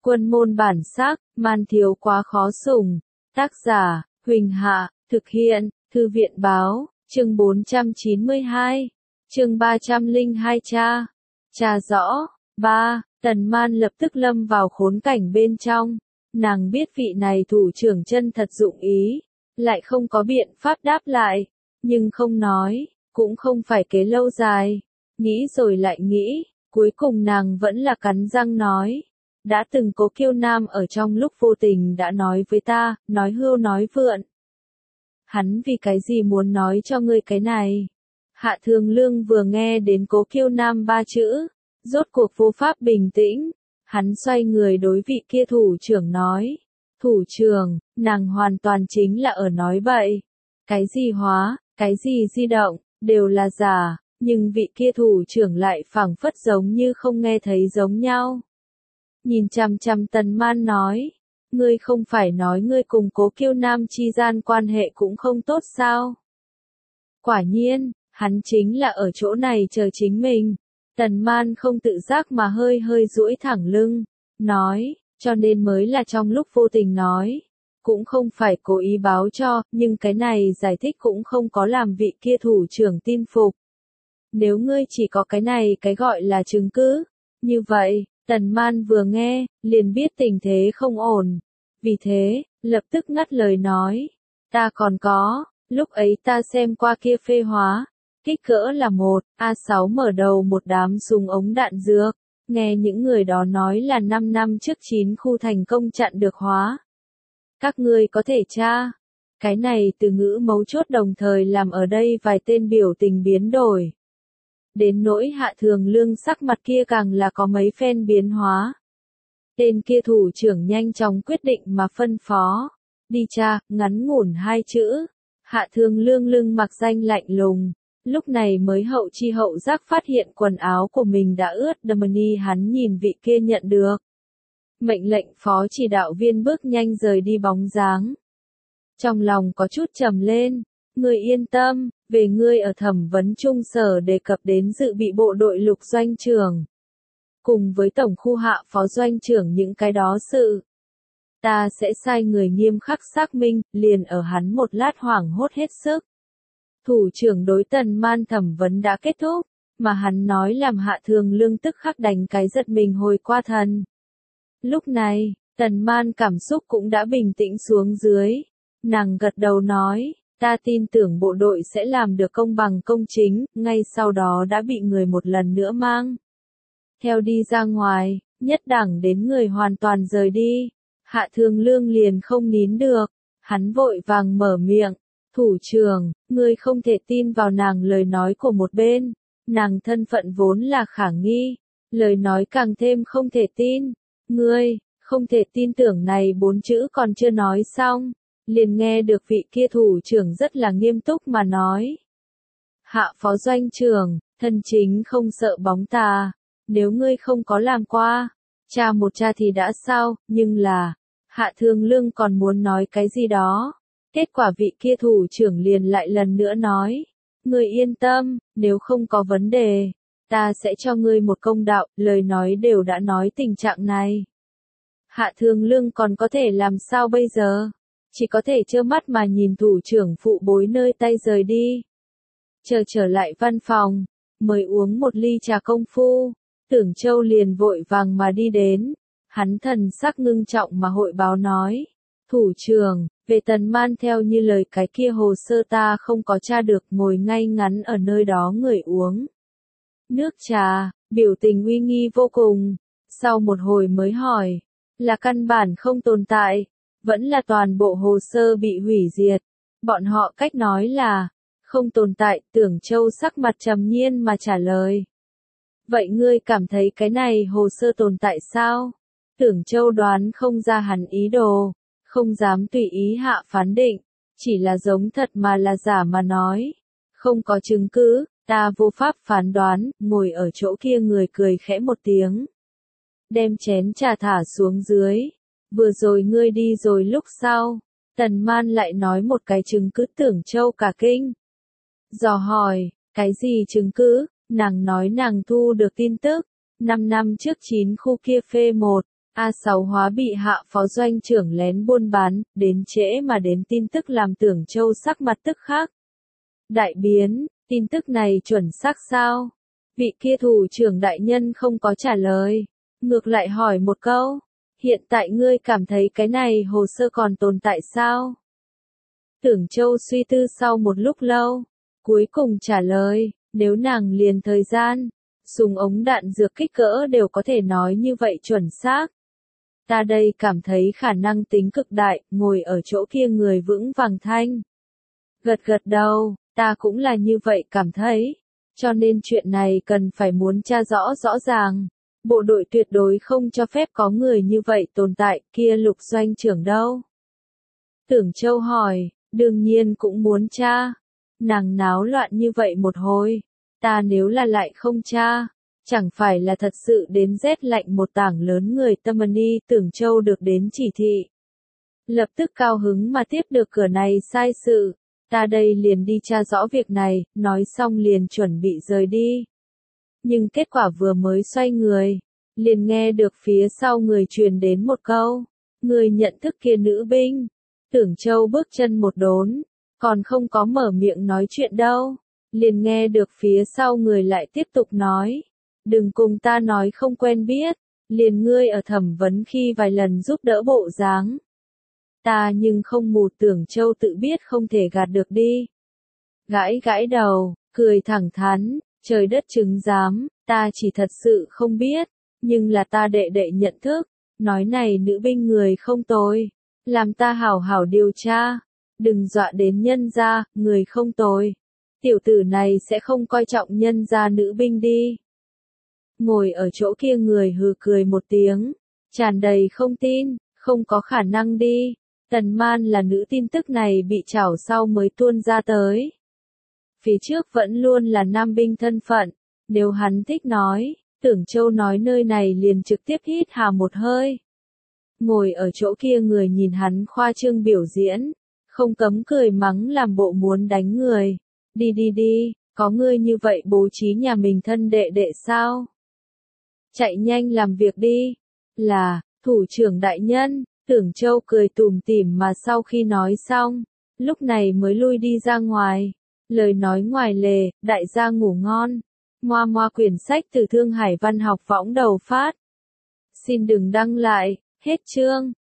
Quân môn bản sắc, man thiếu quá khó sủng. Tác giả, Huỳnh Hạ, thực hiện, Thư viện báo, chương 492, chương 302 tra rõ. 3. Tần Man lập tức lâm vào khốn cảnh bên trong. Nàng biết vị này thủ trưởng chân thật dụng ý, lại không có biện pháp đáp lại, nhưng không nói, cũng không phải kế lâu dài. Nghĩ rồi lại nghĩ, cuối cùng nàng vẫn là cắn răng nói. Đã từng Cố Kiêu Nam ở trong lúc vô tình đã nói với ta, nói hưu nói vượn. Hắn vì cái gì muốn nói cho ngươi cái này? Hạ Thường Lương vừa nghe đến Cố Kiêu Nam 3 chữ, rốt cuộc vô pháp bình tĩnh. Hắn xoay người đối vị kia thủ trưởng nói. Thủ trưởng, nàng hoàn toàn chính là ở nói bậy. Cái gì hóa, cái gì di động, đều là giả, nhưng vị kia thủ trưởng lại phảng phất giống như không nghe thấy giống nhau. Nhìn chằm chằm Tần Man nói, ngươi không phải nói ngươi cùng Cố Kiêu Nam chi gian quan hệ cũng không tốt sao? Quả nhiên, hắn chính là ở chỗ này chờ chính mình. Tần Man không tự giác mà hơi hơi duỗi thẳng lưng, nói, cho nên mới là trong lúc vô tình nói, cũng không phải cố ý báo cho, nhưng cái này giải thích cũng không có làm vị kia thủ trưởng tin phục. Nếu ngươi chỉ có cái này cái gọi là chứng cứ, như vậy, Tần Man vừa nghe, liền biết tình thế không ổn. Vì thế, lập tức ngắt lời nói, ta còn có, lúc ấy ta xem qua kia phê hóa, kích cỡ là 1A6 mở đầu một đám súng ống đạn dược, nghe những người đó nói là 5 năm trước 9 khu thành công chặn được hóa. Các ngươi có thể tra, cái này từ ngữ mấu chốt đồng thời làm ở đây vài tên biểu tình biến đổi. Đến nỗi Hạ Thường Lương sắc mặt kia càng là có mấy phen biến hóa. Tên kia thủ trưởng nhanh chóng quyết định mà phân phó. Đi tra, ngắn ngủn 2 chữ. Hạ Thường Lương lưng mặc danh lạnh lùng. Lúc này mới hậu chi hậu giác phát hiện quần áo của mình đã ướt đầm ni, hắn nhìn vị kia nhận được. Mệnh lệnh phó chỉ đạo viên bước nhanh rời đi bóng dáng. Trong lòng có chút trầm lên. Ngươi yên tâm, về ngươi ở thẩm vấn trung sở đề cập đến dự bị bộ đội lục doanh trưởng. Cùng với tổng khu hạ phó doanh trưởng những cái đó sự. Ta sẽ sai người nghiêm khắc xác minh, liền ở hắn một lát hoảng hốt hết sức. Thủ trưởng đối Tần Man thẩm vấn đã kết thúc, mà hắn nói làm Hạ Thường Lương tức khắc đánh cái giật mình hồi qua thần. Lúc này, Tần Man cảm xúc cũng đã bình tĩnh xuống dưới. Nàng gật đầu nói, ta tin tưởng bộ đội sẽ làm được công bằng công chính, ngay sau đó đã bị người một lần nữa mang theo đi ra ngoài, nhất đẳng đến người hoàn toàn rời đi. Hạ Thường Lương liền không nín được, hắn vội vàng mở miệng, thủ trưởng, ngươi không thể tin vào nàng lời nói của một bên, nàng thân phận vốn là khả nghi, lời nói càng thêm không thể tin, ngươi, không thể tin tưởng này 4 chữ còn chưa nói xong, liền nghe được vị kia thủ trưởng rất là nghiêm túc mà nói. Hạ phó doanh trưởng, thân chính không sợ bóng tà, nếu ngươi không có làm qua, tra một tra thì đã sao, nhưng là, Hạ Thường Lương còn muốn nói cái gì đó. Kết quả vị kia thủ trưởng liền lại lần nữa nói, ngươi yên tâm, nếu không có vấn đề, ta sẽ cho ngươi một công đạo, lời nói đều đã nói tình trạng này. Hạ Thường Lương còn có thể làm sao bây giờ? Chỉ có thể trơ mắt mà nhìn thủ trưởng phụ bối nơi tay rời đi. Chờ trở lại văn phòng, mới uống một ly trà công phu, Tưởng Châu liền vội vàng mà đi đến. Hắn thần sắc ngưng trọng mà hội báo nói, thủ trưởng, về Tần Man theo như lời cái kia hồ sơ ta không có tra được, ngồi ngay ngắn ở nơi đó người uống nước trà, biểu tình uy nghi vô cùng. Sau một hồi mới hỏi, là căn bản không tồn tại, vẫn là toàn bộ hồ sơ bị hủy diệt. Bọn họ cách nói là, không tồn tại. Tưởng Châu sắc mặt trầm nhiên mà trả lời. Vậy ngươi cảm thấy cái này hồ sơ tồn tại sao? Tưởng Châu đoán không ra hắn ý đồ, không dám tùy ý hạ phán định, chỉ là giống thật mà là giả mà nói. Không có chứng cứ, ta vô pháp phán đoán. Ngồi ở chỗ kia người cười khẽ một tiếng, đem chén trà thả xuống dưới. Vừa rồi ngươi đi rồi lúc sau, Tần Man lại nói một cái chứng cứ. Tưởng Châu cả kinh, dò hỏi, cái gì chứng cứ? Nàng nói nàng thu được tin tức, 5 năm trước 9 khu kia phê 1 A6 hóa bị hạ phó doanh trưởng lén buôn bán, đến trễ mà đến tin tức làm Tưởng Châu sắc mặt tức khắc. Đại biến, tin tức này chuẩn xác sao? Vị kia thủ trưởng đại nhân không có trả lời, ngược lại hỏi một câu, hiện tại ngươi cảm thấy cái này hồ sơ còn tồn tại sao? Tưởng Châu suy tư sau một lúc lâu, cuối cùng trả lời, nếu nàng liền thời gian, súng ống đạn dược kích cỡ đều có thể nói như vậy chuẩn xác. Ta đây cảm thấy khả năng tính cực đại, ngồi ở chỗ kia người vững vàng thanh. Gật gật đầu, ta cũng là như vậy cảm thấy. Cho nên chuyện này cần phải muốn tra rõ rõ ràng. Bộ đội tuyệt đối không cho phép có người như vậy tồn tại, kia Lục doanh trưởng đâu? Tưởng Châu hỏi, đương nhiên cũng muốn tra. Nàng náo loạn như vậy một hồi, ta nếu là lại không tra, chẳng phải là thật sự đến rét lạnh một tảng lớn người tâm ni. Tưởng Châu được đến chỉ thị, lập tức cao hứng mà tiếp được cửa này sai sự, ta đây liền đi tra rõ việc này, nói xong liền chuẩn bị rời đi. Nhưng kết quả vừa mới xoay người, liền nghe được phía sau người truyền đến một câu, người nhận thức kia nữ binh. Tưởng Châu bước chân một đốn, còn không có mở miệng nói chuyện đâu, liền nghe được phía sau người lại tiếp tục nói, đừng cùng ta nói không quen biết, liền ngươi ở thẩm vấn khi vài lần giúp đỡ bộ dáng. Ta nhưng không mù. Tưởng Châu tự biết không thể gạt được đi. Gãi gãi đầu, cười thẳng thắn, trời đất chứng giám, ta chỉ thật sự không biết, nhưng là ta đệ đệ nhận thức, nói này nữ binh người không tồi, làm ta hảo hảo điều tra, đừng dọa đến nhân gia, người không tồi. Tiểu tử này sẽ không coi trọng nhân gia nữ binh đi. Ngồi ở chỗ kia người hừ cười một tiếng, tràn đầy không tin, không có khả năng đi. Tần Man là nữ tin tức này bị trảo sau mới tuôn ra tới. Phía trước vẫn luôn là nam binh thân phận, nếu hắn thích nói, Tưởng Châu nói nơi này liền trực tiếp hít hà một hơi. Ngồi ở chỗ kia người nhìn hắn khoa trương biểu diễn, không cấm cười mắng làm bộ muốn đánh người. Đi đi đi, có ngươi như vậy bố trí nhà mình thân đệ đệ sao? Chạy nhanh làm việc đi. Là, thủ trưởng đại nhân. Tưởng Châu cười tủm tỉm mà sau khi nói xong, lúc này mới lui đi ra ngoài. Lời nói ngoài lề, đại gia ngủ ngon. Moa moa quyển sách từ Thương Hải Văn học võng đầu phát. Xin đừng đăng lại, hết chương.